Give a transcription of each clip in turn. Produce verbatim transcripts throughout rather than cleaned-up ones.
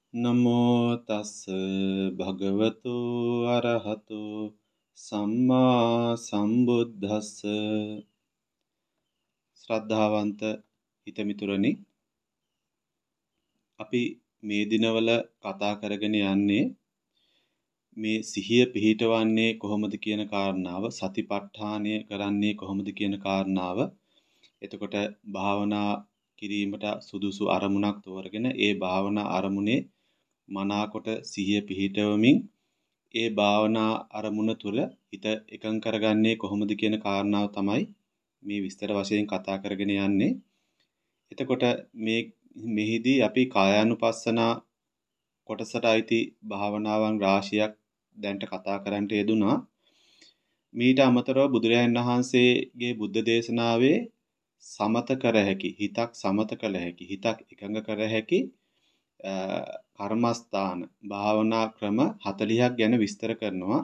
නමෝ තස් භගවතු අරහතු සම්මා සම්බුද්දස්ස ශ්‍රද්ධාවන්ත හිතමිතුරනි අපි මේ දිනවල කතා කරගෙන යන්නේ මේ සිහිය පිහිටවන්නේ කොහොමද කියන කාරණාව සතිපට්ඨානය කරන්නේ කොහොමද කියන කාරණාව එතකොට භාවනා කිරීමට සුදුසු අරමුණක් තෝරගෙන ඒ භාවනා අරමුණේ මනාකොට සිහිය පිහිටවමින් ඒ භාවනා අරමුණ තුළ හිත එකඟ කරගන්නේ කොහොමද කියන කාරණාව තමයි මේ විස්තර වශයෙන් කතා කරගෙන යන්නේ. එතකොට මේ මෙහිදී අපි කායානුපස්සනා කොටසට අයිති භාවනාවන් රාශියක් දැන්ට කතා කරන්නට යෙදුනා. මීට අමතරව බුදුරජාණන් වහන්සේගේ බුද්ධ දේශනාවේ සමත කර හැකි හිතක් සමත කළ හැකි හිතක් එකඟ කර හැකි කර්මස්ථාන භාවනා ක්‍රම හතළිහක් ගැන විස්තර කරනවා.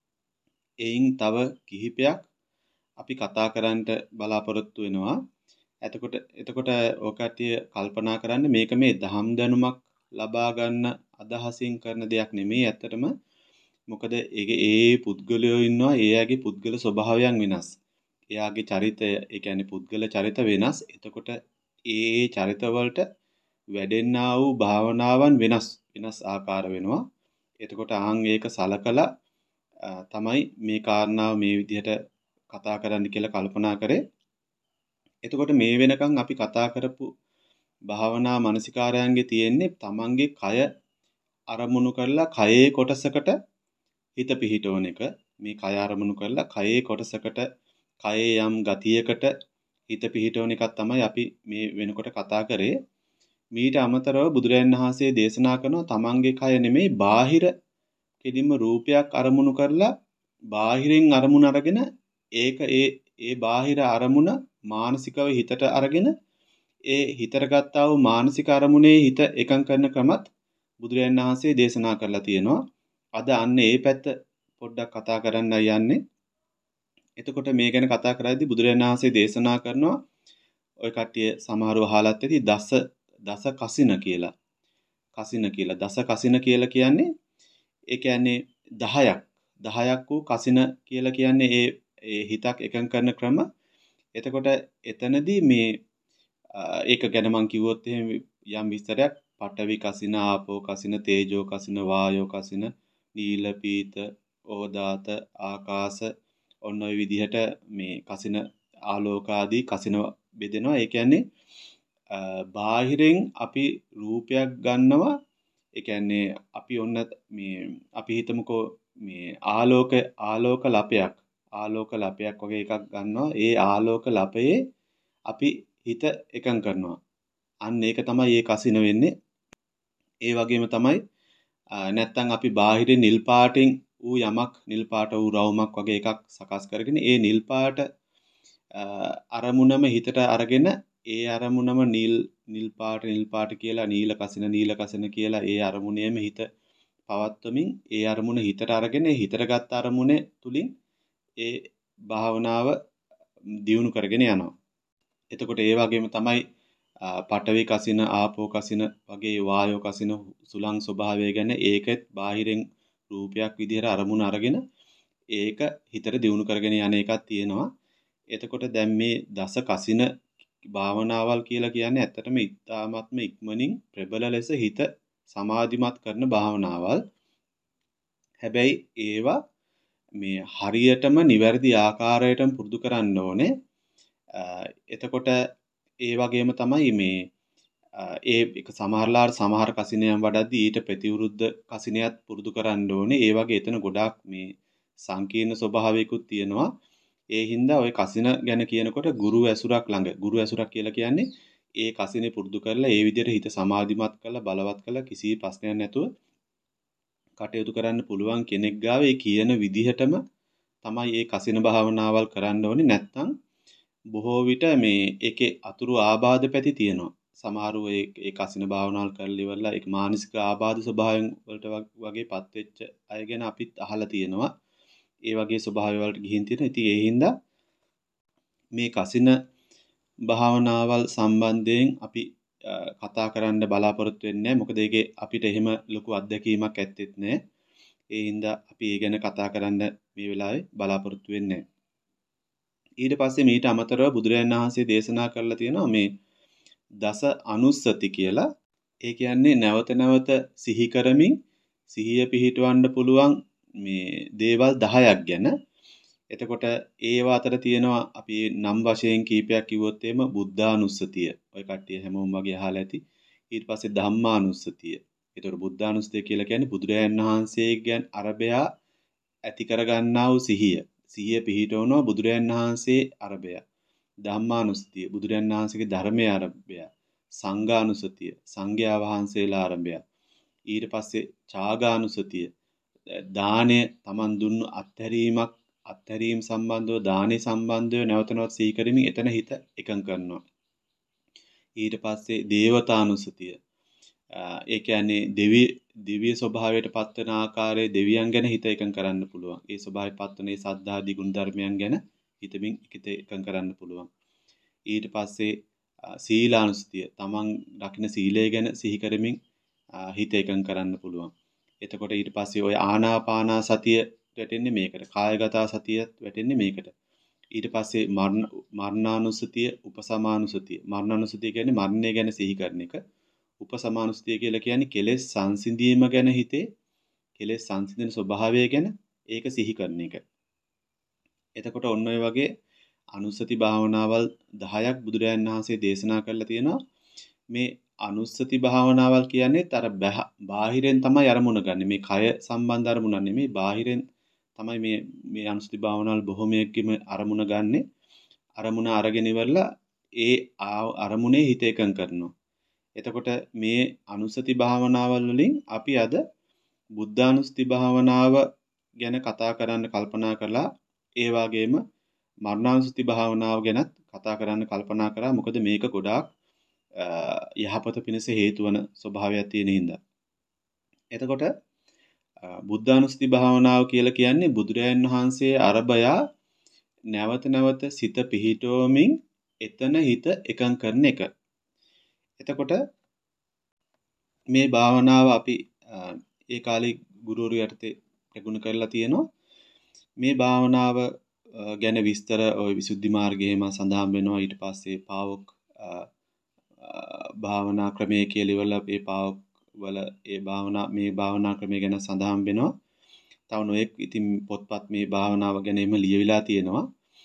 එයින් තව කිහිපයක් අපි කතා කරන්නට බලාපොරොත්තු වෙනවා. එතකොට එතකොට ඔකටිය කල්පනා කරන්න මේක මේ දහම් දැනුමක් ලබා ගන්න අදහසින් කරන දෙයක් නෙමෙයි ඇත්තටම. මොකද ඒකේ ඒ පුද්ගලයෝ ඉන්නවා එයාගේ පුද්ගල ස්වභාවයන් වෙනස්. එයාගේ චරිතය ඒ කියන්නේ පුද්ගල චරිත වෙනස්. එතකොට ඒ චරිත වලට වැඩෙන්නා වූ භාවනාවන් වෙනස් වෙනස් ආකාර වෙනවා. එතකොට ආන් ඒක සලකලා තමයි මේ කාරණාව මේ විදිහට කතා කරන්න කියලා කල්පනා කරේ. එතකොට මේ වෙනකන් අපි කතා කරපු භාවනා මානසිකාරයන්ගේ තියෙන්නේ තමන්ගේ කය අරමුණු කරලා කයේ කොටසකට හිත පිහිටවන එක. මේ කය අරමුණු කරලා කයේ කොටසකට කයේ යම් ගතියකට හිත පිහිටවන එකක් තමයි අපි මේ වෙනකොට කතා කරේ. මීට අමතරව බුදුරජාණන් වහන්සේ දේශනා කරන තමන්ගේ කය නෙමෙයි බාහිර කෙලින්ම රූපයක් අරමුණු කරලා බාහිරින් අරමුණ අරගෙන ඒක ඒ ඒ බාහිර අරමුණ මානසිකව හිතට අරගෙන ඒ හිතට ගත්තා වූ මානසික අරමුණේ හිත එකඟ කරන ක්‍රමත් බුදුරජාණන් වහන්සේ දේශනා කරලා තියෙනවා. අද අන්න ඒ පැත්ත පොඩ්ඩක් කතා කරන්න යන්නේ. එතකොට මේ ගැන කතා කරද්දී බුදුරජාණන් වහන්සේ දේශනා කරනවා ඔය කට්ටිය සමහරව අහලත් ඇති දස දස කසින කියලා. කසින කියලා. දස කසින කියලා කියන්නේ ඒ කියන්නේ දහයක් දහයක් වූ කසින කියලා කියන්නේ ඒ ඒ හිතක් එකඟ කරන ක්‍රම. එතකොට එතනදී මේ ඒක ගැන මම කිව්වොත් එහෙම යම් විස්තරයක් පඨවි කසින ආපෝ කසින තේජෝ කසින වායෝ කසින නීල පීත ඕදාත ආකාශ ඔන්න ඔය විදිහට මේ කසින ආලෝක ආදී කසින බෙදෙනවා. ඒ කියන්නේ බාහිරෙන් අපි රූපයක් ගන්නවා. ඒ කියන්නේ අපි ඔන්න මේ අපි හිතමුකෝ මේ ආලෝක ආලෝක ලපයක් ආලෝක ලපයක් වගේ එකක් ගන්නවා. ඒ ආලෝක ලපයේ අපි හිත එකඟ කරනවා. අන්න ඒක තමයි ඒ කසින වෙන්නේ. ඒ වගේම තමයි නැත්තම් අපි බාහිරින් නිල් පාටින් ඌ යමක් නිල් පාට වූ රවුමක් වගේ එකක් සකස් කරගෙන ඒ නිල් පාට අරමුණම හිතට අරගෙන ඒ අරමුණම නිල් නිල් පාට නිල් පාට කියලා නීල කසින නීල කසින කියලා ඒ අරමුණේම හිත පවත්වමින් ඒ අරමුණ හිතට අරගෙන හිතට ගත්ත අරමුණේ තුලින් ඒ භාවනාව දියුණු කරගෙන යනවා. එතකොට ඒ වගේම තමයි පඨවි කසින ආපෝ කසින වගේ වායෝ කසින සුලං ස්වභාවය ගැන ඒකෙත් බාහිරින් රූපයක් විදිහට අරමුණ අරගෙන ඒක හිතට දියුණු කරගෙන යන එකක් තියෙනවා. එතකොට දැන් මේ දස කසින භාවනාවල් කියලා කියන්නේ ඇත්තටම ඉතාමත්ම ඉක්මනින් ප්‍රබල ලෙස හිත සමාධිමත් කරන භාවනාවල්. හැබැයි ඒවා මේ හරියටම නිවැරදි ආකාරයටම පුරුදු කරන්න ඕනේ. එතකොට ඒ වගේම තමයි මේ ඒ එක සමහරලාට සමහර කසිනයන් වඩද්දී ඊට ප්‍රතිවිරුද්ධ කසිනයත් පුරුදු කරන්න ඕනේ. ඒ වගේ එතන ගොඩාක් මේ සංකීර්ණ ස්වභාවයකුත් තියෙනවා. ඒ හින්දා ওই කසින ගැන කියනකොට ගුරු ඇසුරක් ළඟ ගුරු ඇසුරක් කියලා කියන්නේ ඒ කසිනේ පුරුදු කරලා ඒ විදිහට හිත සමාධිමත් කරලා බලවත් කරලා කිසි ප්‍රශ්නයක් නැතුව කටයුතු කරන්න පුළුවන් කෙනෙක් ගාව ඒ කියන විදිහටම තමයි මේ කසින භාවනාවල් කරන්න ඕනේ. නැත්නම් බොහෝ විට මේ ඒකේ අතුරු ආබාධ පැති තියෙනවා. සමහරව ඒ ඒ කසින භාවනාවල් කරලා ඉවරලා ඒක මානසික ආබාධ ස්වභාවයෙන් වලට වගේපත් වෙච්ච අය ගැන අපිත් අහලා තියෙනවා. ඒ වගේ ස්වභාවය වලට ගිහින් තියෙන. ඉතින් ඒ හින්දා මේ කසින භාවනාවල් සම්බන්ධයෙන් අපි කතා කරන්න බලාපොරොත්තු වෙන්නේ නැහැ. මොකද ඒකේ අපිට එහෙම ලොකු අත්දැකීමක් ඇත්තෙත් නැහැ. ඒ හින්දා අපි ඒ ගැන කතා කරන්න මේ වෙලාවේ බලාපොරොත්තු වෙන්නේ නැහැ. ඊට පස්සේ මීට අමතරව බුදුරජාණන් වහන්සේ දේශනා කරලා තියෙනවා මේ දස අනුස්සති කියලා. ඒ කියන්නේ නැවත නැවත සිහි කරමින් සිහිය පිහිටවන්න පුළුවන් මේ දේවල් දහයක් ගැන. එතකොට ඒවා අතර තියෙනවා අපි නම් වශයෙන් කීපයක් කිව්වොත් එහෙම බුද්ධානුස්සතිය. ඔය කට්ටිය හැමෝම වගේ අහලා ඇති. ඊට පස්සේ ධම්මානුස්සතිය. ඒතකොට බුද්ධානුස්සතිය කියලා කියන්නේ බුදුරජාණන් වහන්සේ ගැන අරබයා ඇති කරගන්නා වූ සිහිය. සිහිය පිහිටවනවා බුදුරජාණන් වහන්සේ අරබය. ධම්මානුස්සතිය බුදුරජාණන් වහන්සේගේ ධර්මයේ අරබය. සංඝානුස්සතිය සංඝයා වහන්සේලා අරබය. ඊට පස්සේ ඡාගානුස්සතිය දානය Taman දුන්නු අත්හැරීමක් අත්හැරීම් සම්බන්ධව දානේ සම්බන්ධව නැවත නැවත සිහි කරමින් එතන හිත එකඟ කරනවා. ඊට පස්සේ දේවතානුස්සතිය ඒ කියන්නේ දෙවි දිව්‍ය ස්වභාවයට පත්වන ආකාරයේ දෙවියන් ගැන හිත එකඟ කරන්න පුළුවන්. ඒ ස්වභාවයට පත්වන ඒ සද්ධාදී ගුණ ධර්මයන් ගැන හිතමින් හිත එකඟ කරන්න පුළුවන්. ඊට පස්සේ සීලානුස්සතිය තමන් රකින්න සීලය ගැන සිහි කරමින් හිත එකඟ කරන්න පුළුවන්. එතකොට ඊට පස්සේ ওই ආනාපාන සතිය වැටෙන්නේ මේකට. කායගත සතියත් වැටෙන්නේ මේකට. ඊට පස්සේ මරණ මරණානුස්සතිය, උපසමානුස්සතිය. මරණානුස්සතිය කියන්නේ මරණය ගැන සිහි කරන එක. උපසමානුස්සතිය කියලා කියන්නේ කෙලෙස් සංසිඳීම ගැන හිතේ කෙලෙස් සංසිඳන ස්වභාවය ගැන ඒක සිහි කරන එක. එතකොට ඔන්න ඔය වගේ අනුස්සති භාවනාවල් දහයක් බුදුරජාණන් වහන්සේ දේශනා කරලා තියෙනවා. මේ අනුස්සති භාවනාවල් කියන්නේ අර බාහිරෙන් තමයි අරමුණ ගන්න. මේ කය සම්බන්ධ අරමුණ නෙමෙයි බාහිරෙන් තමයි මේ මේ අනුස්සති භාවනාවල් බොහොමයක්ම අරමුණ ගන්නෙ. අරමුණ අරගෙන ඉවරලා ඒ අරමුණේ හිත එකඟ කරනවා. එතකොට මේ අනුස්සති භාවනාවල් වලින් අපි අද බුද්ධානුස්සති භාවනාව ගැන කතා කරන්න කල්පනා කළා. ඒ වගේම මරණානුස්සති භාවනාව ගැනත් කතා කරන්න කල්පනා කරා. මොකද මේක ගොඩාක් යහපත පිණිස හේතු වන ස්වභාවයක් තියෙන හින්දා. එතකොට බුද්ධානුස්සති භාවනාව කියලා කියන්නේ බුදුරජාණන් වහන්සේ අරබයා නැවත නැවත සිත පිහිටවමින් එතන හිත එකඟ කරන එක. එතකොට මේ භාවනාව අපි ඒ කාලේ ගුරුවරු යටතේ ප්‍රගුණ කරලා තියෙනවා. මේ භාවනාව ගැන විස්තර ওই විසුද්ධි මාර්ගයේම සඳහන් වෙනවා. ඊට පස්සේ පාවොක් භාවනා ක්‍රමයේ කියලා ඉවරලා ඒ පාවොක් වල ඒ භාවනා මේ භාවනා ක්‍රමය ගැන සඳහන් වෙනවා. තව නොඑක් ඉතින් පොත්පත් මේ භාවනාව ගැන එම ලියවිලා තියෙනවා.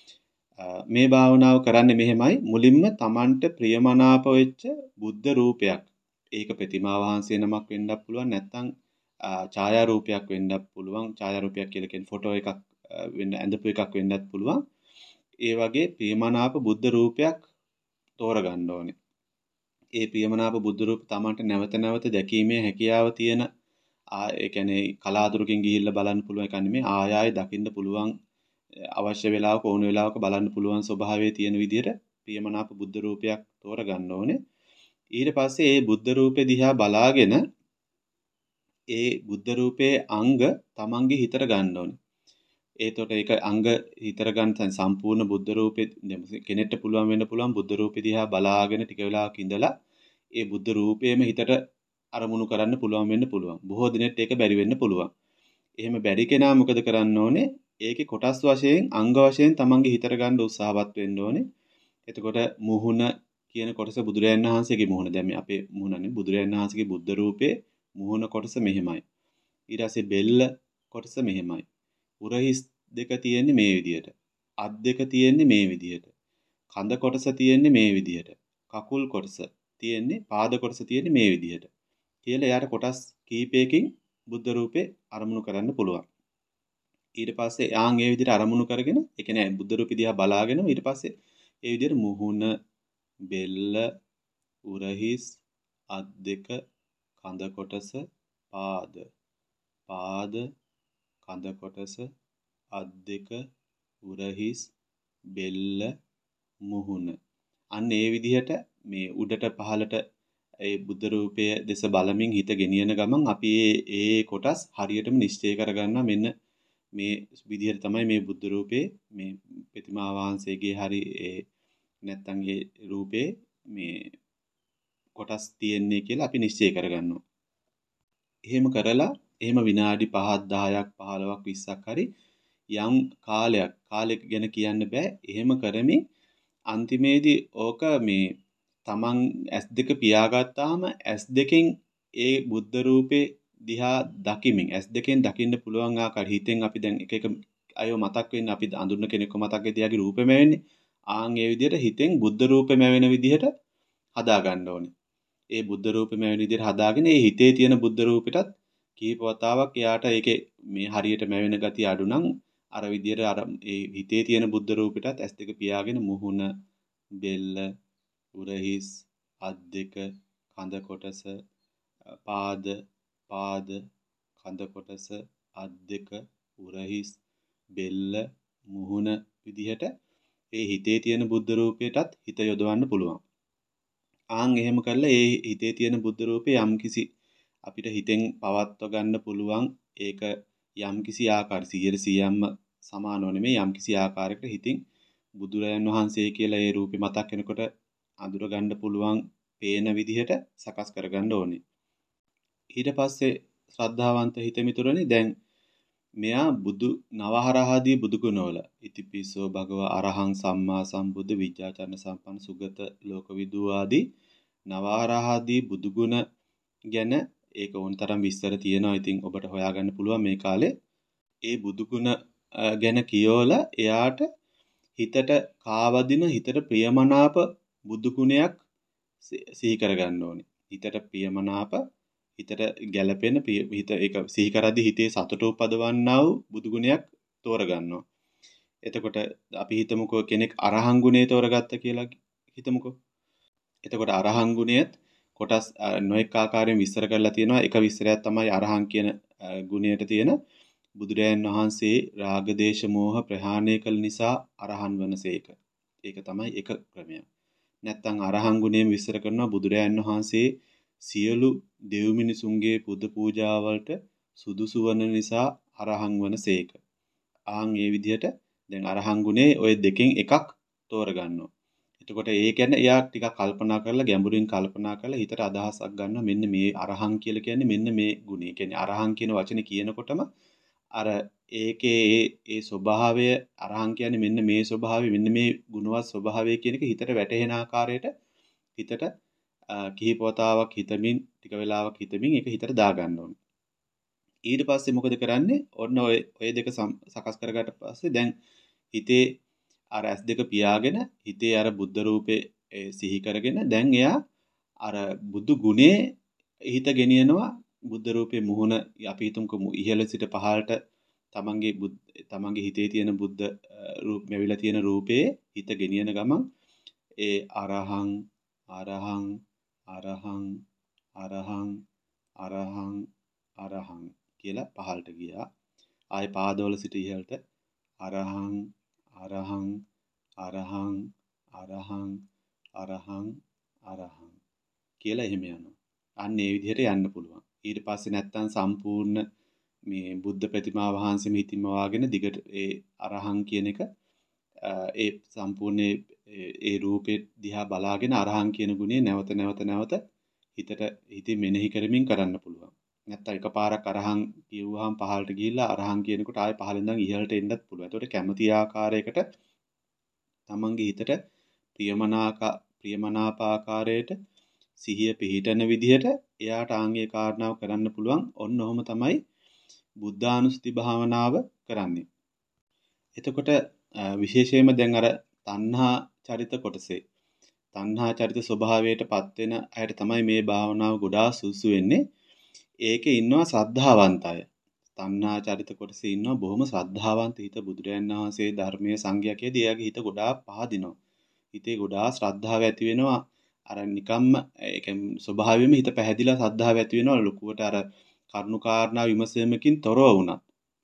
මේ භාවනාව කරන්නේ මෙහෙමයි. මුලින්ම Tamanට ප්‍රියමනාප වෙච්ච බුද්ධ රූපයක්. ඒක ප්‍රතිමා වහන්සේ නමක් වෙන්නත් පුළුවන්. නැත්නම් ඡායා රූපයක් වෙන්නත් පුළුවන්. ඡායා රූපයක් කියලා කියන්නේ ෆොටෝ එකක් වෙන්න ඇඳපු එකක් වෙන්නත් පුළුවන්. ඒ වගේ ප්‍රියමනාප බුද්ධ රූපයක් තෝරගන්න ඕනේ. ඒ ප්‍රියමනාප බුද්ධ රූප Tamanට නැවත නැවත දැකීමේ හැකියාව තියෙන ඒ කියන්නේ කලාතුරකින් ගිහිල්ලා බලන්න පුළුවන් එක නෙමෙයි. ආය ආය දකින්න පුළුවන් අවශ්‍ය වෙලාවක ඕන වෙලාවක බලන්න පුළුවන් ස්වභාවයේ තියෙන විදිහට ප්‍රියමනාප බුද්ධ රූපයක් තෝරගන්න ඕනේ. ඊට පස්සේ ඒ බුද්ධ රූපේ දිහා බලාගෙන ඒ බුද්ධ රූපයේ අංග තමන්ගේ හිතට ගන්න ඕනේ. ඒතකොට ඒක අංග හිතට ගන්න සම්පූර්ණ බුද්ධ රූපේ කෙනෙක්ට පුළුවන් වෙන්න පුළුවන් බුද්ධ රූපේ දිහා බලාගෙන ටික වෙලාවක් ඉඳලා ඒ බුද්ධ රූපේම හිතට අරමුණු කරන්න පුළුවන් වෙන්න පුළුවන්. බොහෝ දිනෙත් ඒක බැරි වෙන්න පුළුවන්. එහෙම බැරි කෙනා මොකද කරන්න ඕනේ? ඒකේ කොටස් වශයෙන් අංග වශයෙන් තමන්ගේ හිතට ගන්න උත්සාහවත් වෙන්න ඕනේ. එතකොට මුහුණ කියන කොටස බුදුරජාණන් වහන්සේගේ මුහුණ. දැන් මේ අපේ මුහුණනේ බුදුරජාණන් වහන්සේගේ බුද්ධ රූපේ මුහුණ කොටස මෙහෙමයි. ඊට පස්සේ බෙල්ල කොටස මෙහෙමයි. උරහිස් දෙක තියෙන්නේ මේ විදිහට. අත් දෙක තියෙන්නේ මේ විදිහට. කඳ කොටස තියෙන්නේ මේ විදිහට. කකුල් කොටස තියෙන්නේ පාද කොටස තියෙන්නේ මේ විදිහට. කියලා එයාට කොටස් කීපයකින් බුද්ධ රූපේ අරමුණු කරන්න පුළුවන්. ඊට පස්සේ යාන් ඒ විදිහට අරමුණු කරගෙන ඒ කියන්නේ බුද්ධ රූපය දිහා බලාගෙන ඊට පස්සේ ඒ විදිහට මුහුණ බෙල්ල උරහිස් අත් දෙක කඳ කොටස පාද පාද කඳ කොටස අත් දෙක උරහිස් බෙල්ල මුහුණ අන්න ඒ විදිහට මේ උඩට පහළට ඒ බුද්ධ රූපය දෙස බලමින් හිත ගෙනියන ගමන් අපි ඒ කොටස් හරියටම නිශ්චය කරගන්නවා මෙන්න මේ විදිහට තමයි මේ බුද්ධ රූපේ මේ ප්‍රතිමා වහන්සේගේ හරි ඒ නැත්තම් ඒ රූපේ මේ කොටස් තියෙන්නේ කියලා අපි නිශ්චය කරගන්නවා. එහෙම කරලා එහෙම විනාඩි පහක් දහයක් පහළොවක් විස්සක් හරි යම් කාලයක් කාලෙක ගැන කියන්න බෑ. එහෙම කරමින් අන්තිමේදී ඕක මේ තමන් ඇස් දෙක පියාගත්තාම ඇස් දෙකෙන් ඒ බුද්ධ රූපේ දිහා දකිමින් ඇස් දෙකෙන් දකින්න පුළුවන් ආකාර හිතෙන් අපි දැන් එක එක අයව මතක් වෙන්නේ අපි අඳුරන කෙනෙක්ව මතක් වෙද්දී යාගේ රූපෙම වෙන්නේ. ආන් ඒ විදිහට හිතෙන් බුද්ධ රූපෙම වෙන විදිහට හදා ගන්න ඕනේ. ඒ බුද්ධ රූපෙම වෙන විදිහට හදාගෙන ඒ හිතේ තියෙන බුද්ධ රූපෙටත් කීප වතාවක් එයාට ඒකේ මේ හරියට මැවෙන ගතිය අඩු නම් අර විදිහට අර ඒ හිතේ තියෙන බුද්ධ රූපෙටත් ඇස් දෙක පියාගෙන මුහුණ බෙල්ල උරහිස් අත් දෙක කඳ කොටස පාද පාද කඳ කොටස අත් දෙක උරහිස් බෙල්ල මුහුණ විදිහට ඒ හිතේ තියෙන බුද්ධ රූපයටත් හිත යොදවන්න පුළුවන්. ආන් එහෙම කරලා ඒ හිතේ තියෙන බුද්ධ රූපේ යම්කිසි අපිට හිතෙන් පවත්ව ගන්න පුළුවන් ඒක යම්කිසි ආකාර සියයට සීයක්ම සමානව නෙමෙයි යම්කිසි ආකාරයකට හිතින් බුදුරයන් වහන්සේ කියලා ඒ රූපේ මතක් වෙනකොට අඳුර ගන්න පුළුවන් පේන විදිහට සකස් කරගන්න ඕනේ. ඊට පස්සේ ශ්‍රද්ධාවන්ත හිතමිතුරනේ දැන් මෙයා බුදු නවහරහදී බුදු ගුණවල ඉතිපිසෝ භගව අරහං සම්මා සම්බුද්ධ විජ්ජාචරණ සම්පන්න සුගත ලෝකවිදු ආදී නවහරහදී බුදු ගුණ ගැන ඒක ඕනතරම් විස්තර තියෙනවා. ඉතින් ඔබට හොයාගන්න පුළුවන් මේ කාලේ ඒ බුදු ගුණ ගැන කියවලා එයාට හිතට කාවදින හිතට ප්‍රියමනාප බුදු ගුණයක් සිහි කරගන්න ඕනේ. හිතට ප්‍රියමනාප හිතට ගැළපෙන හිත ඒක සිහි කරද්දී හිතේ සතුට උපදවන්නා වූ බුදු ගුණයක් තෝරගන්නවා. එතකොට අපි හිතමුකෝ කෙනෙක් අරහං ගුණය තෝරගත්ත කියලා හිතමුකෝ. එතකොට අරහං ගුණයත් කොටස් නොඑක ආකාරයෙන් විස්තර කරලා තියෙනවා. එක විස්තරයක් තමයි අරහං කියන ගුණයට තියෙන බුදුරයන් වහන්සේ රාග දේශ මොහ ප්‍රහාණය කළ නිසා අරහන් වනසේක. ඒක තමයි එක ක්‍රමයක්. නැත්නම් අරහං ගුණයෙන් විස්තර කරනවා බුදුරයන් වහන්සේ සියලු දෙව් මිනිසුන්ගේ පුද පූජාවලට සුදුසු වන නිසා අරහං වනසේක. ආන් මේ විදිහට දැන් අරහං ගුණේ ওই දෙකෙන් එකක් තෝරගන්නවා. එතකොට ඒ කියන්නේ එයා ටිකක් කල්පනා කරලා ගැඹුරින් කල්පනා කරලා හිතට අදහසක් ගන්නවා මෙන්න මේ අරහං කියලා කියන්නේ මෙන්න මේ ගුණය. කියන්නේ අරහං කියන වචනේ කියනකොටම අර ඒකේ ඒ ඒ ස්වභාවය අරහං කියන්නේ මෙන්න මේ ස්වභාවය මෙන්න මේ ගුණවත් ස්වභාවය කියන එක හිතට වැටහෙන ආකාරයට හිතට කිහිප වතාවක් හිතමින් ටික වෙලාවක් හිතමින් ඒක හිතට දාගන්න ඕනේ. ඊට පස්සේ මොකද කරන්නේ? ඔන්න ඔය ඔය දෙක සකස් කරගත්ත පස්සේ දැන් හිතේ අර ඇස් දෙක පියාගෙන හිතේ අර බුද්ධ රූපේ සිහි කරගෙන දැන් එයා අර බුදු ගුණේ හිත ගෙනියනවා බුද්ධ රූපේ මුහුණ අපි හිතමුකෝ ඉහළ සිට පහළට තමන්ගේ තමන්ගේ හිතේ තියෙන බුද්ධ රූප මෙවිලා තියෙන රූපේ හිත ගෙනියන ගමන් ඒ අරහං අරහං අරහං අරහං අරහං අරහං කියලා පහළට ගියා. ආයේ පාදවල සිට ඉහළට අරහං අරහං අරහං අරහං අරහං අරහං කියලා එහෙම යනවා. අන්න ඒ විදිහට යන්න පුළුවන්. ඊට පස්සේ නැත්තම් සම්පූර්ණ මේ බුද්ධ ප්‍රතිමා වහන්සේම හිතින්ම වාගෙන දිගට ඒ අරහං කියන එක ඒ සම්පූර්ණ ඒ රූපේ දිහා බලාගෙන අරහං කියන ගුණය නැවත නැවත නැවත හිතට හිතින් මෙනෙහි කරමින් කරන්න පුළුවන්. නැත්තම් එකපාරක් අරහං කියුවාම පහළට ගිහිල්ලා අරහං කියනකොට ආයෙ පහළින් ඉඳන් ඉහළට එන්නත් පුළුවන්. ඒකට කැමති ආකාරයකට තමන්ගේ හිතට ප්‍රියමනාක ප්‍රියමනාප ආකාරයට සිහිය පිහිටන විදිහට එයාට ආන්ගේ කාරණාව කරන්න පුළුවන්. ඔන්න ඔහොම තමයි බුද්ධානුස්සති භාවනාව කරන්නේ. එතකොට විශේෂයෙන්ම දැන් අර තණ්හා චරිත කොටසේ තණ්හා චරිත ස්වභාවයටපත් වෙන අයට තමයි මේ භාවනාව ගොඩාක් සුසු වෙන්නේ. ඒකේ ඉන්නවා ශ්‍රද්ධාවන්ත අය. තණ්හා චරිත කොටසේ ඉන්නවා බොහොම ශ්‍රද්ධාවන්ත හිත බුදුරයන් වහන්සේ ධර්මයේ සංඝයාකේදී එයාගේ හිත ගොඩාක් පහදිනවා. හිතේ ගොඩාක් ශ්‍රද්ධාව ඇති වෙනවා. අර නිකම්ම ඒ කියන්නේ ස්වභාවයෙන්ම හිත පැහැදිලා ශ්‍රද්ධාව ඇති වෙනවා ලොකුවට අර කරුණු කාරණා විමසීමකින් තොරව වුණත්.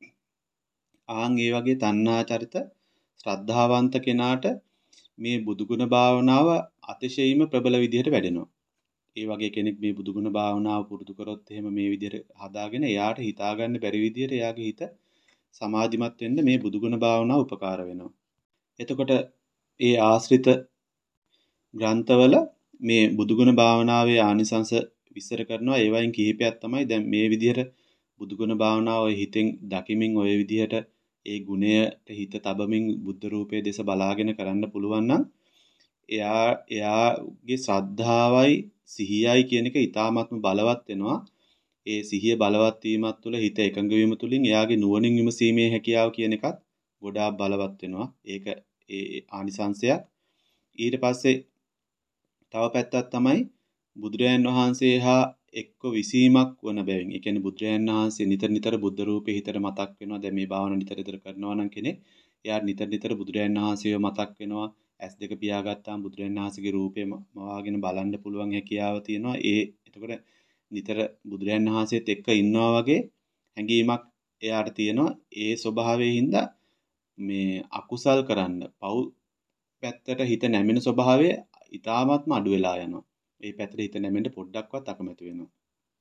ආන් ඒ වගේ තණ්හා චරිත ශ්‍රද්ධාවන්ත කෙනාට මේ බුදුගුණ භාවනාව අතිශයින්ම ප්‍රබල විදිහට වැඩෙනවා. ඒ වගේ කෙනෙක් මේ බුදුගුණ භාවනාව පුරුදු කරොත් එහෙම මේ විදිහට හදාගෙන එයාට හිතා ගන්න බැරි විදිහට එයාගේ හිත සමාධිමත් වෙන්න මේ බුදුගුණ භාවනාව උපකාර වෙනවා. එතකොට ඒ ආශ්‍රිත ග්‍රන්ථවල මේ බුදුගුණ භාවනාවේ ආනිසංස විස්තර කරනවා. ඒ වයින් කිහිපයක් තමයි දැන් මේ විදිහට බුදුගුණ භාවනාව හිතෙන් දකිමින් ඔය විදිහට ඒ ගුණයට හිත තබමින් බුද්ධ රූපයේ දෙස බලාගෙන කරන්න පුළුවන් නම් එයා එයාගේ ශ්‍රද්ධාවයි සිහියයි කියන එක ඊටාත්ම බලවත් වෙනවා. ඒ සිහිය බලවත් වීමත් තුළ හිත එකඟ වීම තුළින් එයාගේ නුවණින් විමසීමේ හැකියාව කියන එකත් ගොඩාක් බලවත් වෙනවා. ඒක ඒ ආනිසංශයක්. ඊට පස්සේ තව පැත්තක් තමයි බුදුරයන් වහන්සේ හා එක්ක විසීමක් වන බැවින්. ඒ කියන්නේ බුදුරයන් වහන්සේ නිතර නිතර බුද්ධ රූපේ හිතට මතක් වෙනවා. දැන් මේ භාවන නිතර නිතර කරනවා නම් කෙනෙක් එයා නිතර නිතර බුදුරයන් වහන්සේව මතක් වෙනවා. ඇස් දෙක පියාගත්තාම බුදුරයන් වහන්සේගේ රූපේ මවාගෙන බලන්න පුළුවන් හැකියාව තියෙනවා. ඒ එතකොට නිතර බුදුරයන් වහන්සේත් එක්ක ඉන්නවා වගේ හැඟීමක් එයාට තියෙනවා. ඒ ස්වභාවයෙන් හින්දා මේ අකුසල් කරන්න පව් පැත්තට හිත නැමෙන ස්වභාවය ඊටාත්ම අඩු වෙලා යනවා. මේ පැත්තට හිත නැමෙන්න පොඩ්ඩක්වත් අකමැති වෙනවා.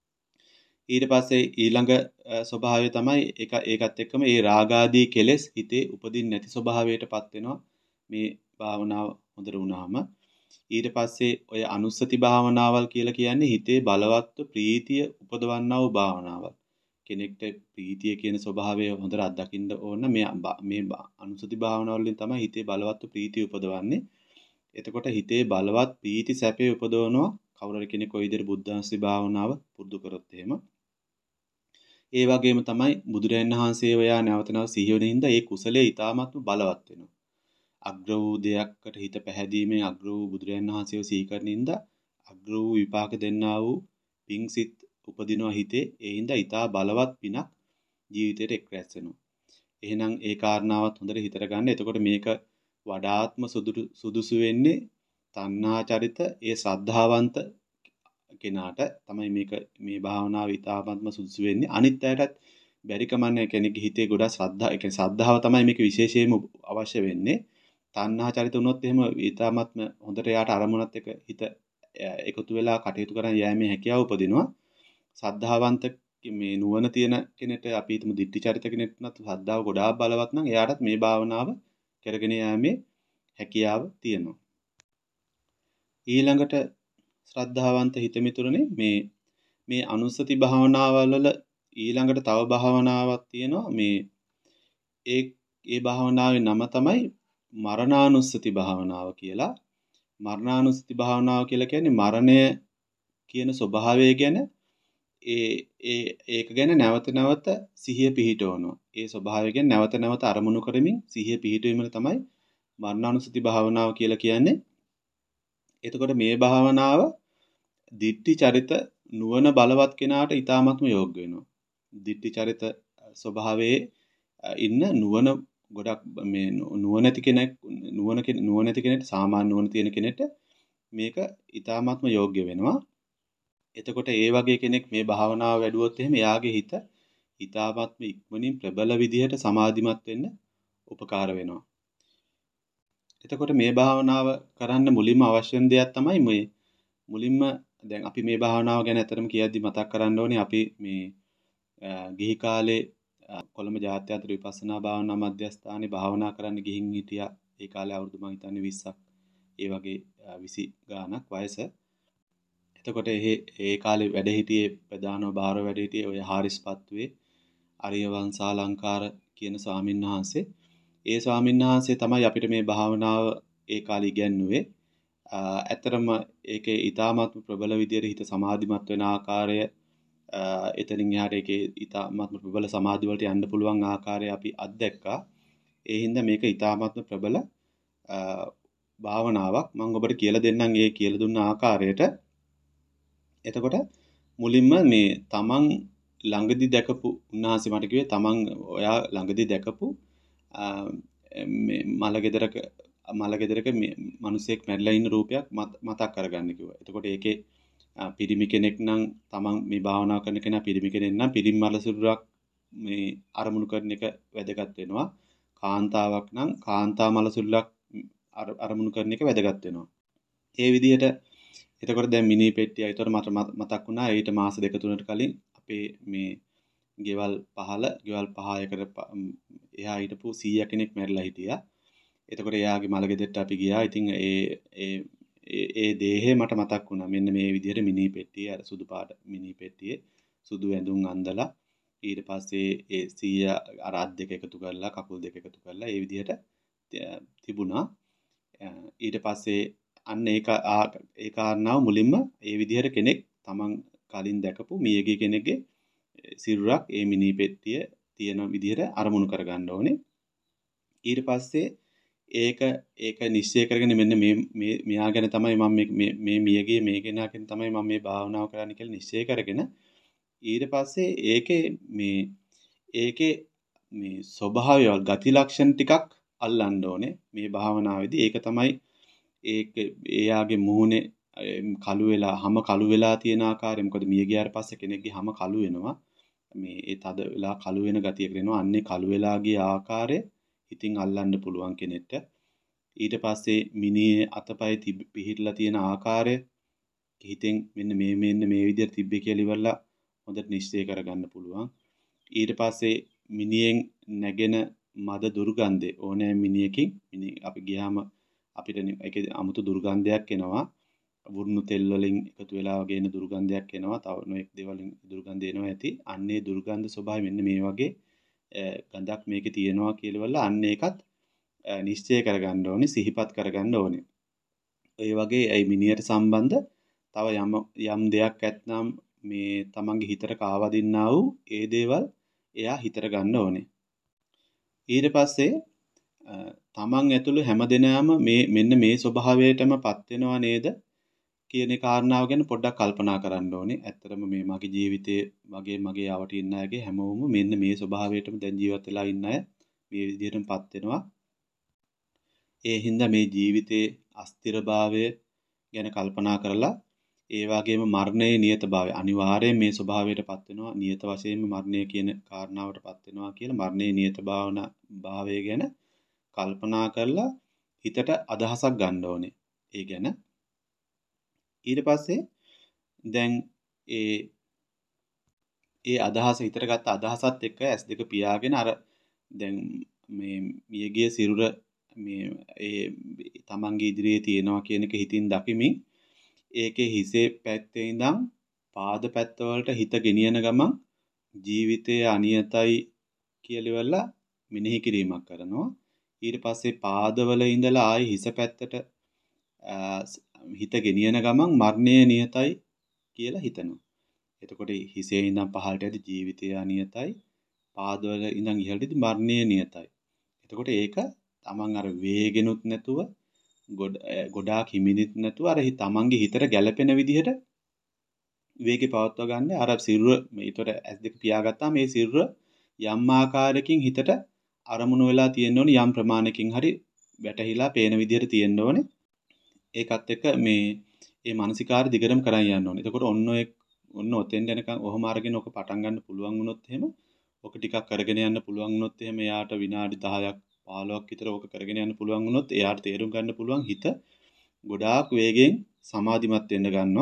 ඊට පස්සේ ඊළඟ ස්වභාවය තමයි ඒක ඒකත් එක්කම ඒ රාගාදී කෙලෙස් හිතේ උපදින්න නැති ස්වභාවයටපත් වෙනවා. මේ භාවනාව හොඳට වුණාම ඊට පස්සේ ඔය අනුස්සති භාවනාවල් කියලා කියන්නේ හිතේ බලවත්ව ප්‍රීතිය උපදවන්නා වූ භාවනාවල්. කෙනෙක්ට ප්‍රීතිය කියන ස්වභාවය හොඳට අත්දකින්න ඕන මේ මේ අනුස්සති භාවනාව වලින් තමයි හිතේ බලවත්ව ප්‍රීතිය උපදවන්නේ. එතකොට හිතේ බලවත් ප්‍රීති සැපේ උපදවනවා කවුරු කෙනෙක් ඔය විදිහට බුද්ධානුස්සති භාවනාව පුරුදු කරොත් එහෙම. ඒ වගේම තමයි බුදුරයන් වහන්සේ ඔයා නැවත නැවත සිහිය වෙන හින්දා ඒ කුසලයේ ඊටාත්ම බලවත් වෙනවා. අග්‍ර වූ දෙයක්කට හිත පැහැදීමෙන් අග්‍ර වූ බුදුරයන් වහන්සේව සිහි කරන හින්දා අග්‍ර වූ විපාක දෙන්නා වූ පිංසිත උපදිනවා හිතේ. ඒ හින්දා ඊටා බලවත් පිනක් ජීවිතයට එක් රැස් වෙනවා. එහෙනම් ඒ කාරණාවත් හොඳට හිතට ගන්න. එතකොට මේක වඩාත්ම සුදුසු වෙන්නේ තණ්හා චරිත ඒ ශ්‍රද්ධාවන්ත කෙනාට තමයි මේක මේ භාවනාව ඊටාත්ම සුදුසු වෙන්නේ. අනිත් අයටත් බැරි කමන්නේ කෙනෙක්ගේ හිතේ ගොඩක් ශ්‍රද්ධා, ඒ කියන්නේ ශ්‍රද්ධාව තමයි මේක විශේෂයෙන්ම අවශ්‍ය වෙන්නේ. තණ්හා චරිත වුණොත් එහෙම ඊටාත්ම හොඳට යාට අරමුණත් එක්ක හිත එකතු වෙලා කටයුතු කරන් යෑමේ හැකියාව උපදිනවා. ශ්‍රද්ධාවන්ත මේ නුවණ තියෙන කෙනෙක්ට අපි හිතමු දිට්ඨි චරිත කෙනෙක්ට ශ්‍රද්ධාව ගොඩාක් බලවත් නම් එයාටත් මේ භාවනාව කරගෙන යෑමේ හැකියාව තියෙනවා. ඊළඟට ශ්‍රද්ධාවන්ත හිතමිතුරනේ මේ මේ අනුස්සති භාවනාවල් වල ඊළඟට තව භාවනාවක් තියෙනවා. මේ ඒ ඒ භාවනාවේ නම තමයි මරණානුස්සති භාවනාව කියලා. මරණානුස්සති භාවනාව කියලා කියන්නේ මරණය කියන ස්වභාවය ගැන ඒ ඒ ඒක ගැන නැවත නැවත සිහිය පිහිටවනවා. ඒ ස්වභාවය ගැන නැවත නැවත අරමුණු කරමින් සිහිය පිහිටවීම තමයි මරණානුස්සති භාවනාව කියලා කියන්නේ. එතකොට මේ භාවනාව දිට්ඨි චරිත නුවණ බලවත් කෙනාට ඊටාත්ම යෝග්‍ය වෙනවා. දිට්ඨි චරිත ස්වභාවයේ ඉන්න නුවණ ගොඩක් මේ නුවණැති කෙනෙක් නුවණ නුවණැති කෙනෙක්ට සාමාන්‍ය නුවණ තියෙන කෙනෙක්ට මේක ඊටාත්ම යෝග්‍ය වෙනවා. එතකොට ඒ වගේ කෙනෙක් මේ භාවනාව වැඩුවොත් එහෙම එයාගේ හිත ඊටාත්ම ඉක්මනින් ප්‍රබල විදිහට සමාධිමත් වෙන්න උපකාර වෙනවා. එතකොට මේ භාවනාව කරන්න මුලින්ම අවශ්‍ය වෙන දෙයක් තමයි මේ මුලින්ම දැන් අපි මේ භාවනාව ගැන අතරම කියද්දි මතක් කරන්න ඕනේ අපි මේ ගිහි කාලේ කොළඹ ජාත්‍යන්තර විපස්සනා භාවනා මධ්‍යස්ථානයේ භාවනා කරන්න ගිහින් හිටියා. ඒ කාලේ අවුරුදු මම හිතන්නේ විස්සක් ඒ වගේ විසි ගාණක් වයස. එතකොට ඒ ඒ කාලේ වැඩ හිටියේ ප්‍රධානව බාහිර වැඩ හිටියේ ඔය හාරිස්පත්තුවේ අරිය වංශාලංකාර කියන ස්වාමීන් වහන්සේ. ඒ ස්වාමීන් වහන්සේ තමයි අපිට මේ භාවනාව ඒ කාලේ ඉගැන්නුවේ. ඇත්තටම ඒකේ ඊ타මාත්ම ප්‍රබල විදියට හිත සමාධිමත් වෙන ආකාරය එතනින් එහාට ඒකේ ඊ타මාත්ම ප්‍රබල සමාධි වලට යන්න පුළුවන් ආකාරය අපි අත්දැක්කා. ඒ හින්දා මේක ඊ타මාත්ම ප්‍රබල භාවනාවක්. මම ඔබට කියලා දෙන්නම් ඒ කියලා දුන්න ආකාරයට. එතකොට මුලින්ම මේ තමන් ළඟදී දැකපු උන්වහන්සේ මට කිව්වේ තමන් ඔයා ළඟදී දැකපු මේ මලගෙදරක මලගෙදරක මිනිසෙක් මැරිලා ඉන්න රූපයක් මතක් කරගන්න කිව්වා. එතකොට ඒකේ පිරිමි කෙනෙක් නම් තමන් මේ භාවනා කරන කෙනා පිරිමි කෙනෙක් නම් පිරිමි මලසුරුවක් මේ අරමුණු කරන එක වැදගත් වෙනවා. කාන්තාවක් නම් කාන්තා මලසුරුවක් අරමුණු කරන එක වැදගත් වෙනවා. ඒ විදිහට එතකොට දැන් මිනි පෙට්ටිය ඒතර මට මතක් වුණා ඊට මාස දෙක තුනකට කලින් අපේ මේ ගෙවල් පහල ගෙවල් පහයකට එහා හිටපු සීයා කෙනෙක් මැරිලා හිටියා. එතකොට එයාගේ මලගෙදරට අපි ගියා. ඉතින් ඒ ඒ ඒ දේහේ මට මතක් වුණා. මෙන්න මේ විදිහට මිනි පෙට්ටියේ අර සුදු පාට මිනි පෙට්ටියේ සුදු ඇඳුම් අඳලා ඊට පස්සේ ඒ සීයා අර අත් දෙක එකතු කරලා කකුල් දෙක එකතු කරලා ඒ විදිහට තිබුණා. ඊට පස්සේ අන්න ඒක ඒ කාරණාව මුලින්ම ඒ විදිහට කෙනෙක් තමන් කලින් දැකපු මියගිය කෙනෙක්ගේ සිරුරක් ඒ මිනි පෙට්ටිය තියෙන විදිහට අරමුණු කරගන්න ඕනේ. ඊට පස්සේ ඒක ඒක නිශ්චය කරගෙන මෙන්න මේ මේ මෙයා ගැන තමයි මම මේ මේ මියගිය මේ කෙනා ගැන තමයි මම මේ භාවනාව කරන්න කියලා නිශ්චය කරගෙන ඊට පස්සේ ඒකේ මේ ඒකේ මේ ස්වභාවය ගති ලක්ෂණ ටිකක් අල්ලන්න ඕනේ මේ භාවනාවේදී. ඒක තමයි ඒක එයාගේ මුහුණේ කළු වෙලා හැම කළු වෙලා තියෙන ආකාරය. මොකද මිය ගියාට පස්සේ කෙනෙක්ගේ හැම කළු වෙනවා. මේ ඒ තද වෙලා කළු වෙන ගතියකට එනවා. අන්නේ කළු වෙලා ගිය ආකාරය ඉතින් අල්ලන්න පුළුවන් කෙනෙක්ට. ඊට පස්සේ මිනිහේ අතපය පිහිටලා තියෙන ආකාරය හිතෙන් මෙන්න මේ මෙන්න මේ විදිහට තිබ්බේ කියලා ඉවරලා හොඳට නිශ්චය කරගන්න පුළුවන්. ඊට පස්සේ මිනිහෙන් නැගෙන මද දුර්ගන්ධය ඕනෑ මිනිහකින් මිනි අපි ගියාම අපිට ඒකේ 아무තු දුර්ගන්ධයක් එනවා. වුරුණු තෙල් වලින් එකතු වෙලා වගේ එන දුර්ගන්ධයක් එනවා. තව නොඑක් දේවල් වලින් දුර්ගන්ධ එනවා ඇති. අන්නේ දුර්ගන්ධ ස්වභාවය මෙන්න මේ වගේ ගඳක් මේකේ තියෙනවා කියලා වල අන්න ඒකත් නිශ්චය කරගන්න ඕනේ, සිහිපත් කරගන්න ඕනේ. ඒ වගේ ඒ මිනිහට සම්බන්ධ තව යම් යම් දෙයක් ඇත්නම් මේ තමන්ගේ හිතට කාවදින්නා වූ ඒ දේවල් එයා හිතට ගන්න ඕනේ. ඊට පස්සේ තමන් ඇතුළු හැමදෙනාම මේ මෙන්න මේ ස්වභාවයටමපත් වෙනවා නේද කියන කාරණාව ගැන පොඩ්ඩක් කල්පනා කරන්න ඕනේ. ඇත්තටම මේ මගේ ජීවිතයේ වගේ මගේ යවට ඉන්න අයගේ හැමෝම මෙන්න මේ ස්වභාවයටම දැන් ජීවත් වෙලා ඉන්න අය මේ විදිහටමපත් වෙනවා. ඒ හින්දා මේ ජීවිතයේ අස්තිරභාවය ගැන කල්පනා කරලා ඒ වගේම මරණයේ නියතභාවය අනිවාර්යයෙන් මේ ස්වභාවයටපත් වෙනවා. නියත වශයෙන්ම මරණය කියන කාරණාවටපත් වෙනවා කියලා මරණයේ නියත භාවය ගැන කල්පනා කරලා හිතට අදහසක් ගන්න ඕනේ. ඒ ගැන ඊට පස්සේ දැන් ඒ ඒ අදහස හිතට ගත්ත අදහසත් එක්ක ඇස් දෙක පියාගෙන අර දැන් මේ මියගිය සිරුර මේ ඒ තමන්ගේ ඉදිරියේ තියෙනවා කියන එක හිතින් දකිමින් ඒකේ හිසේ පැත්තේ ඉඳන් පාද පැත්ත වලට හිත ගෙනියන ගමන් ජීවිතයේ අනියතයි කියලා මෙනෙහි කිරීමක් කරනවා. ඊට පස්සේ පාදවල ඉඳලා ආයි හිස පැත්තට හිත ගෙනියන ගමන් මරණය නියතයි කියලා හිතනවා. එතකොට හිසේ ඉඳන් පහළට යද්දි ජීවිතය අනියතයි, පාදවල ඉඳන් ඉහළට මරණය නියතයි. එතකොට ඒක තමන් අර වේගෙනුත් නැතුව ගොඩාක් හිමිනිත් නැතුව අර තමන්ගේ හිතට ගැළපෙන විදිහට වේගෙ පවත්වා ගන්න අර සිරුර මේතොර ඇස් දෙක පියාගත්තාම මේ සිරුර යම් ආකාරයකින් හිතට අරමුණු වෙලා තියෙන්න ඕනේ. යම් ප්‍රමාණයකින් හරි වැටහිලා පේන විදිහට තියෙන්න ඕනේ. ඒකත් එක්ක මේ මේ මානසිකාර දිගටම කරන් යන්න ඕනේ. එතකොට ඔන්න ඔය ඔන්න ඔතෙන් යනකම් ඔහොම අරගෙන ඔක පටන් ගන්න පුළුවන් වුණොත් එහෙම ඔක ටිකක් කරගෙන යන්න පුළුවන් වුණොත් එහෙම එයාට විනාඩි දහයක් පහළොවක් විතර ඔක කරගෙන යන්න පුළුවන් වුණොත් එයාට තේරුම් ගන්න පුළුවන් හිත ගොඩාක් වේගෙන් සමාධිමත් වෙන්න ගන්නවා.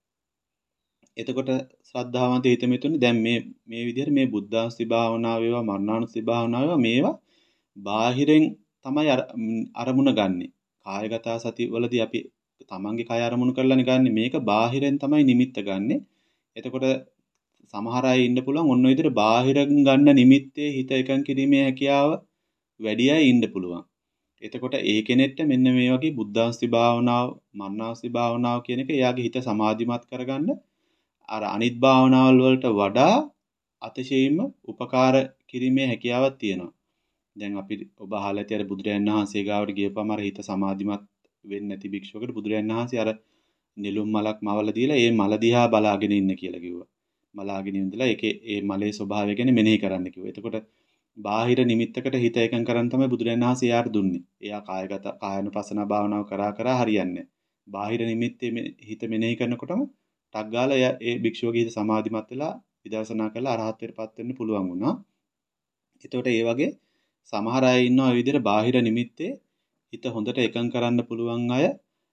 එතකොට ශ්‍රද්ධාවන්ත හිත මෙතුනේ දැන් මේ මේ විදිහට මේ බුද්ධානුස්සති භාවනාව වේවා මරණානුස්සති භාවනාව වේවා මේවා බාහිරෙන් තමයි අරමුණ ගන්නෙ. කායගත සති වලදී අපි තමන්ගේ කය අරමුණු කරලානේ ගන්නෙ. මේක බාහිරෙන් තමයි නිමිත්ත ගන්නෙ. එතකොට සමහර අය ඉන්න පුළුවන් ඔන්න ඔය විදිහට බාහිරෙන් ගන්න නිමිත්තේ හිත එකඟ කිරීමේ හැකියාව වැඩි අය ඉන්න පුළුවන්. එතකොට ඒ කෙනෙක්ට මෙන්න මේ වගේ බුද්ධානුස්සති භාවනාව මරණානුස්සති භාවනාව කියන එක එයාගේ හිත සමාධිමත් කරගන්න අර අනිත් භාවනාවල් වලට වඩා අතිශයින්ම උපකාර කිරීමේ හැකියාවක් තියෙනවා. දැන් අපි ඔබ අහලා ඇති අර බුදුරජාණන් වහන්සේ ගාවට ගියපම අර හිත සමාධිමත් වෙන්නේ නැති භික්ෂුවකට බුදුරජාණන් වහන්සේ අර නිලුම් මලක් මවලා දීලා ඒ මල දිහා බලාගෙන ඉන්න කියලා කිව්වා. බලාගෙන ඉඳලා ඒකේ ඒ මලේ ස්වභාවය ගැන මෙනෙහි කරන්න කිව්වා. එතකොට බාහිර නිමිත්තකට හිත එකඟ කරන් තමයි බුදුරජාණන් වහන්සේ යාට දුන්නේ. එයා කායගත කායනුපසන භාවනාව කරා කරා හරියන්නේ. බාහිර නිමිත්තේ හිත මෙනෙහි කරනකොටම ටක් ගාලා ඒ භික්ෂුවගේ හිත සමාධිමත් වෙලා විදර්ශනා කරලා අරහත්ත්වයටපත් වෙන්න පුළුවන් වුණා. එතකොට ඒ වගේ සමහර අය ඉන්නවා ඒ විදිහට බාහිර නිමිත්තේ හිත හොඳට එකඟ කරන්න පුළුවන් අය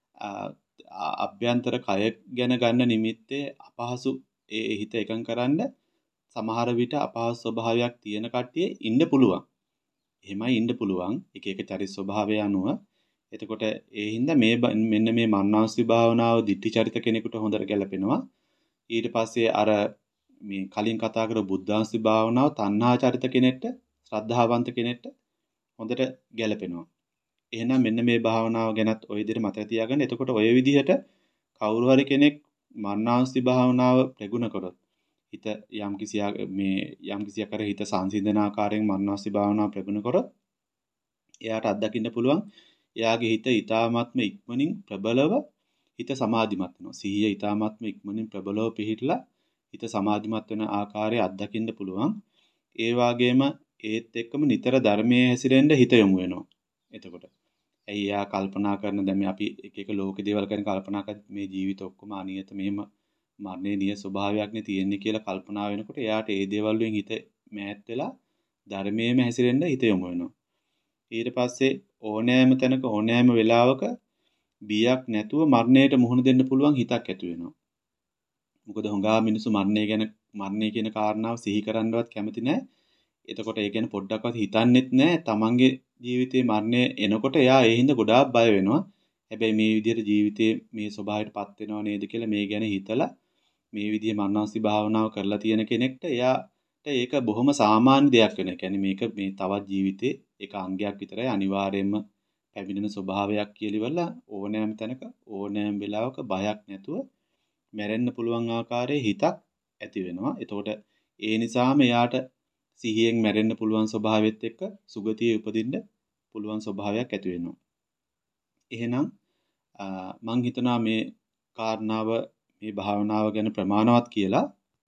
අභ්‍යන්තර කය ගැන ගන්න නිමිත්තේ අපහසු ඒ හිත එකඟ කරන්න සමහර විට අපහසු ස්වභාවයක් තියෙන කට්ටිය ඉන්න පුළුවන්. එහෙමයි ඉන්න පුළුවන්. එක එක චරිත ස්වභාවය අනුව එතකොට ඒ හින්දා මේ මෙන්න මේ මන්නාසි භාවනාව ditthi චරිත කෙනෙකුට හොඳට ගැලපෙනවා. ඊට පස්සේ අර මේ කලින් කතා කරපු බුද්ධාංශි භාවනාව තණ්හා චරිත කෙනෙක්ට ශ්‍රද්ධාවන්ත කෙනෙක්ට හොඳට ගැලපෙනවා. එහෙනම් මෙන්න මේ භාවනාව ගැනත් ওই විදිහට මතක තියාගන්න. එතකොට ওই විදිහට කවුරු හරි කෙනෙක් මන්නාංශි භාවනාව ප්‍රගුණ කරොත් හිත යම් කිසි මේ යම් කිසි ආකාරයක හිත සංසිඳන ආකාරයෙන් මන්නාංශි භාවනාව ප්‍රගුණ කරොත් එයාට අත්දකින්න පුළුවන් එයාගේ හිත ඊ타මාත්ම ඉක්මනින් ප්‍රබලව හිත සමාධිමත් වෙනවා. සිහිය ඊ타මාත්ම ඉක්මනින් ප්‍රබලව පිහිටලා හිත සමාධිමත් වෙන ආකාරය අත්දකින්න පුළුවන්. ඒ වගේම ඒත් එක්කම නිතර ධර්මයේ හැසිරෙන්න හිත යොමු වෙනවා. එතකොට ඇයි යා කල්පනා කරන දැන් අපි එක එක ලෝක දේවල් ගැන කල්පනා කරත් මේ ජීවිත ඔක්කොම අනියත මෙහෙම මරණේ නිය ස්වභාවයක් නේ තියෙන්නේ කියලා කල්පනා වෙනකොට එයාට ඒ දේවල් වලින් හිත මෑත් වෙලා ධර්මයේම හැසිරෙන්න හිත යොමු වෙනවා. ඊට පස්සේ ඕනෑම තැනක ඕනෑම වෙලාවක බියක් නැතුව මරණයට මුහුණ දෙන්න පුළුවන් හිතක් ඇති වෙනවා. මොකද හොඟා මිනිස්සු මරණය ගැන මරණය කියන කාරණාව සිහි කරන්නවත් කැමති නැහැ. එතකොට ඒ ගැන පොඩ්ඩක්වත් හිතන්නෙත් නැහැ. තමන්ගේ ජීවිතේ මරණය එනකොට එයා ඒ හින්දා ගොඩාක් බය වෙනවා. හැබැයි මේ විදිහට ජීවිතේ මේ ස්වභාවයටපත් වෙනව නේද කියලා මේ ගැන හිතලා මේ විදිහේ මනෝසි භාවනාව කරලා තියෙන කෙනෙක්ට එයාට ඒක බොහොම සාමාන්‍ය දෙයක් වෙනවා. ඒ කියන්නේ මේක මේ තවත් ජීවිතේ එක අංගයක් විතරයි අනිවාර්යයෙන්ම පැමිණෙන ස්වභාවයක් කියලා ඕනෑම තැනක ඕනෑම වෙලාවක බයක් නැතුව මැරෙන්න පුළුවන් ආකාරයේ හිතක් ඇති වෙනවා. එතකොට ඒ නිසාම එයාට සිහියෙන් මැරෙන්න පුළුවන් ස්වභාවයත් එක්ක සුගතියේ උපදින්න පුළුවන් ස්වභාවයක් ඇති වෙනවා. එහෙනම් මම හිතනවා මේ කාරණාව මේ භාවනාව ගැන ප්‍රමාණවත් කියලා.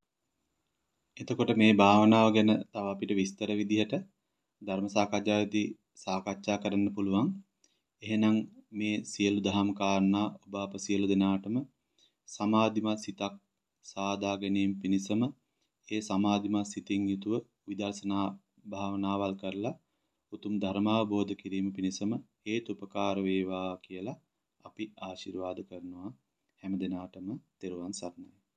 එතකොට මේ භාවනාව ගැන තව අපිට විස්තර විදිහට ධර්ම සාකච්ඡාවේදී සාකච්ඡා කරන්න පුළුවන්. එහෙනම් මේ සියලු දහම් කාරණා ඔබ අප සියලු දෙනාටම සමාධිමත් සිතක් සාදා ගැනීම පිණිසම ඒ සමාධිමත් සිතින් යුතුව විදර්ශනා භාවනාවල් කරලා උතුම් ධර්මාවබෝධ කිරීම පිණිසම හේතුපකාර වේවා කියලා අපි ආශිර්වාද කරනවා. හැම දිනාටම තෙරුවන් සරණයි.